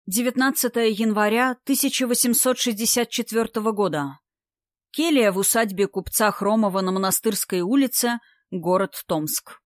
19 января 1864 года. Келья в усадьбе купца Хромова на Монастырской улице, город Томск.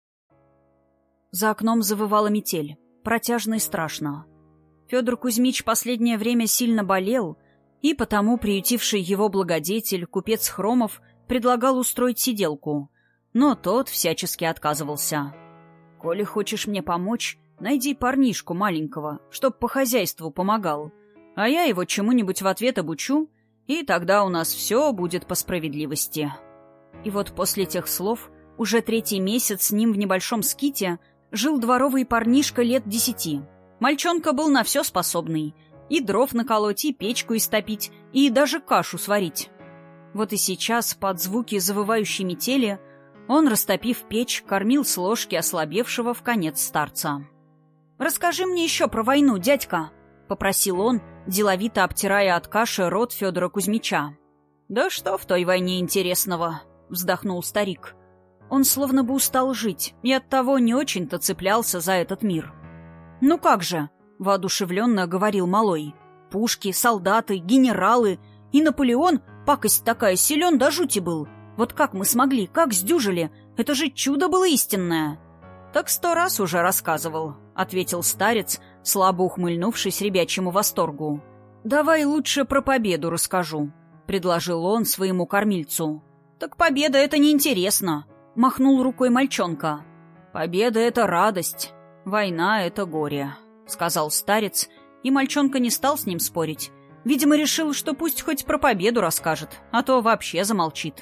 За окном завывала метель. Протяжно и страшно. Федор Кузьмич последнее время сильно болел, и потому приютивший его благодетель, купец Хромов, предлагал устроить сиделку, но тот всячески отказывался. «Коли хочешь мне помочь, найди парнишку маленького, чтоб по хозяйству помогал, а я его чему-нибудь в ответ обучу, и тогда у нас все будет по справедливости». И вот после тех слов, уже 3-й месяц с ним в небольшом ските жил дворовый парнишка лет 10. Мальчонка был на все способный. И дров наколоть, и печку истопить, и даже кашу сварить. Вот и сейчас, под звуки завывающей метели, он, растопив печь, кормил с ложки ослабевшего вконец старца. «Расскажи мне еще про войну, дядька», — попросил он, деловито обтирая от каши рот Федора Кузьмича. «Да что в той войне интересного?» — вздохнул старик. Он словно бы устал жить и оттого не очень-то цеплялся за этот мир. «Ну как же?» — воодушевленно говорил малой. «Пушки, солдаты, генералы. И Наполеон, пакость такая, силен до жути был. Вот как мы смогли, как сдюжили? Это же чудо было истинное!» «Так 100 раз уже рассказывал», — ответил старец, слабо ухмыльнувшись ребячьему восторгу. «Давай лучше про победу расскажу», — предложил он своему кормильцу. «Так победа — это неинтересно», — махнул рукой мальчонка. «Победа — это радость, война — это горе», — сказал старец, и мальчонка не стал с ним спорить. Видимо, решил, что пусть хоть про победу расскажет, а то вообще замолчит.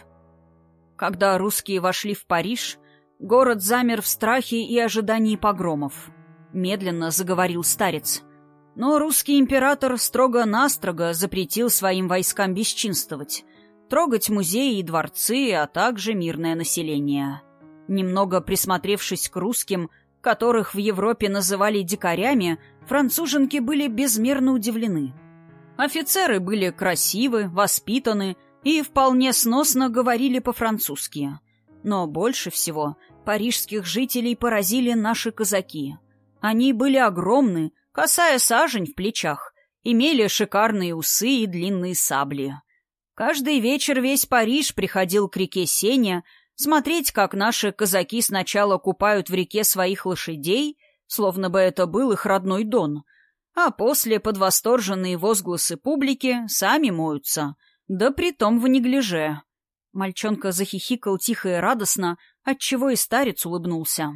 Когда русские вошли в Париж, город замер в страхе и ожидании погромов. Медленно заговорил старец. Но русский император строго-настрого запретил своим войскам бесчинствовать, трогать музеи и дворцы, а также мирное население. Немного присмотревшись к русским, которых в Европе называли дикарями, француженки были безмерно удивлены. Офицеры были красивы, воспитаны и вполне сносно говорили по-французски. Но больше всего парижских жителей поразили наши казаки. Они были огромны, косая сажень в плечах, имели шикарные усы и длинные сабли. Каждый вечер весь Париж приходил к реке Сене смотреть, как наши казаки сначала купают в реке своих лошадей, словно бы это был их родной Дон, а после под восторженные возгласы публики сами моются, да притом в неглиже. Мальчонка захихикал тихо и радостно, отчего и старец улыбнулся.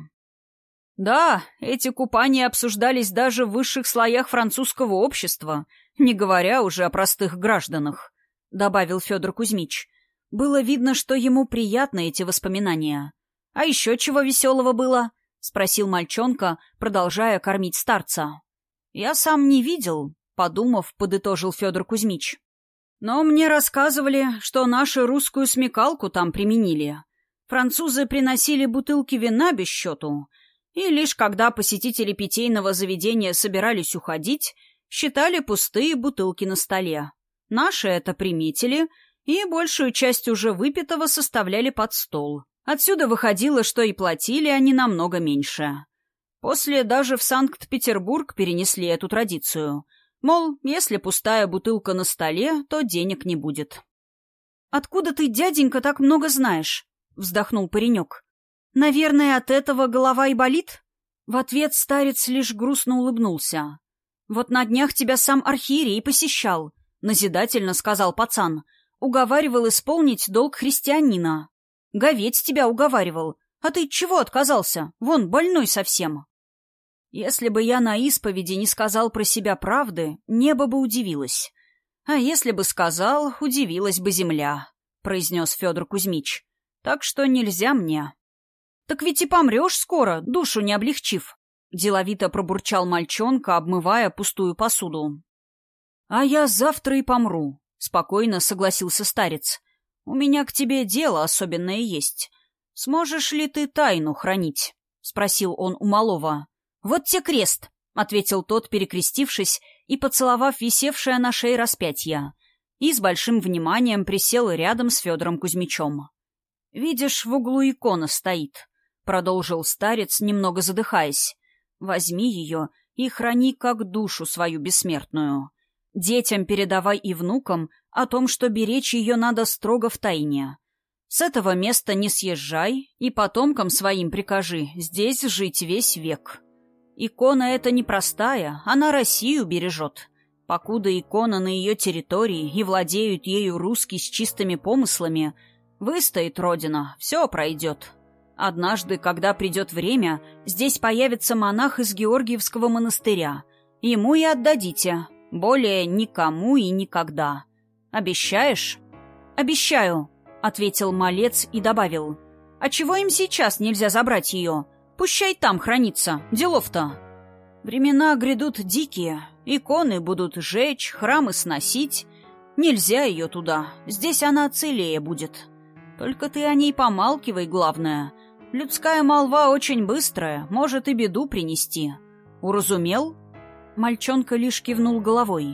Да, эти купания обсуждались даже в высших слоях французского общества, не говоря уже о простых гражданах, — добавил Федор Кузьмич. Было видно, что ему приятны эти воспоминания. — А еще чего веселого было? — спросил мальчонка, продолжая кормить старца. — Я сам не видел, — подумав, подытожил Федор Кузьмич. Но мне рассказывали, что нашу русскую смекалку там применили. Французы приносили бутылки вина без счету, и лишь когда посетители питейного заведения собирались уходить, считали пустые бутылки на столе. Наши это приметили и большую часть уже выпитого составляли под стол. Отсюда выходило, что и платили они намного меньше. После даже в Санкт-Петербург перенесли эту традицию. Мол, если пустая бутылка на столе, то денег не будет. «Откуда ты, дяденька, так много знаешь?» — вздохнул паренек. «Наверное, от этого голова и болит?» В ответ старец лишь грустно улыбнулся. «Вот на днях тебя сам архиерей посещал», — назидательно сказал пацан. «Уговаривал исполнить долг христианина. Говедь тебя уговаривал. А ты чего отказался? Вон, больной совсем». Если бы я на исповеди не сказал про себя правды, небо бы удивилось. А если бы сказал, удивилась бы земля, — произнес Федор Кузьмич. Так что нельзя мне. — Так ведь и помрешь скоро, душу не облегчив, — деловито пробурчал мальчонка, обмывая пустую посуду. — А я завтра и помру, — спокойно согласился старец. — У меня к тебе дело особенное есть. Сможешь ли ты тайну хранить? — спросил он у малого. «Вот те крест», — ответил тот, перекрестившись и поцеловав висевшее на шее распятие, и с большим вниманием присел рядом с Федором Кузьмичем. «Видишь, в углу икона стоит», — продолжил старец, немного задыхаясь. «Возьми ее и храни как душу свою бессмертную. Детям передавай и внукам о том, что беречь ее надо строго в тайне. С этого места не съезжай, и потомкам своим прикажи здесь жить весь век. Икона эта непростая, она Россию бережет. Покуда икона на ее территории и владеют ею русские с чистыми помыслами, выстоит Родина, все пройдет. Однажды, когда придет время, здесь появится монах из Георгиевского монастыря. Ему и отдадите, более никому и никогда. Обещаешь? Обещаю, ответил малец и добавил. А чего им сейчас нельзя забрать ее? Пущай там хранится, делов-то. Времена грядут дикие, иконы будут жечь, храмы сносить. Нельзя ее туда, здесь она целее будет. Только ты о ней помалкивай, главное. Людская молва очень быстрая, может и беду принести. Уразумел? Мальчонка лишь кивнул головой.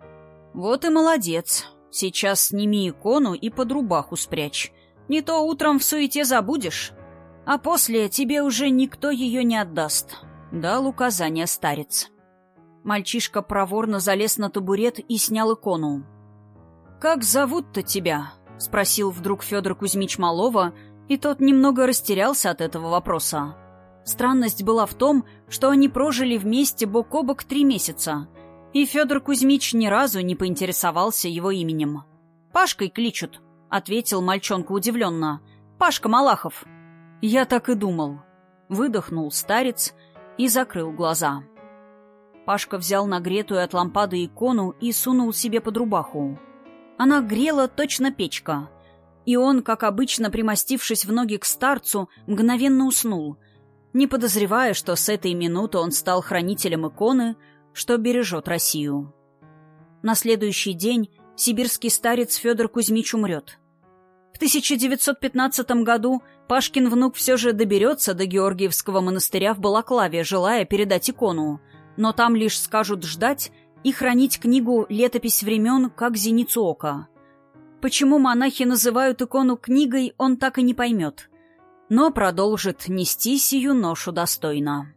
Вот и молодец. Сейчас сними икону и под рубаху спрячь. Не то утром в суете забудешь. А после тебе уже никто ее не отдаст. Дал указание старец. Мальчишка проворно залез на табурет и снял икону. «Как зовут-то тебя?» — спросил вдруг Федор Кузьмич малого, и тот немного растерялся от этого вопроса. Странность была в том, что они прожили вместе бок о бок 3 месяца, и Федор Кузьмич ни разу не поинтересовался его именем. «Пашкой кличут», — ответил мальчонка удивленно. «Пашка Малахов». «Я так и думал». Выдохнул старец и закрыл глаза. Пашка взял нагретую от лампады икону и сунул себе под рубаху. Она грела точно печка. И он, как обычно, примостившись в ноги к старцу, мгновенно уснул, не подозревая, что с этой минуты он стал хранителем иконы, что бережет Россию. На следующий день сибирский старец Федор Кузьмич умрет. В 1915 году Пашкин внук все же доберется до Георгиевского монастыря в Балаклаве, желая передать икону, но там лишь скажут ждать и хранить книгу «Летопись времен» как зеницу ока. Почему монахи называют икону книгой, он так и не поймет, но продолжит нести сию ношу достойно.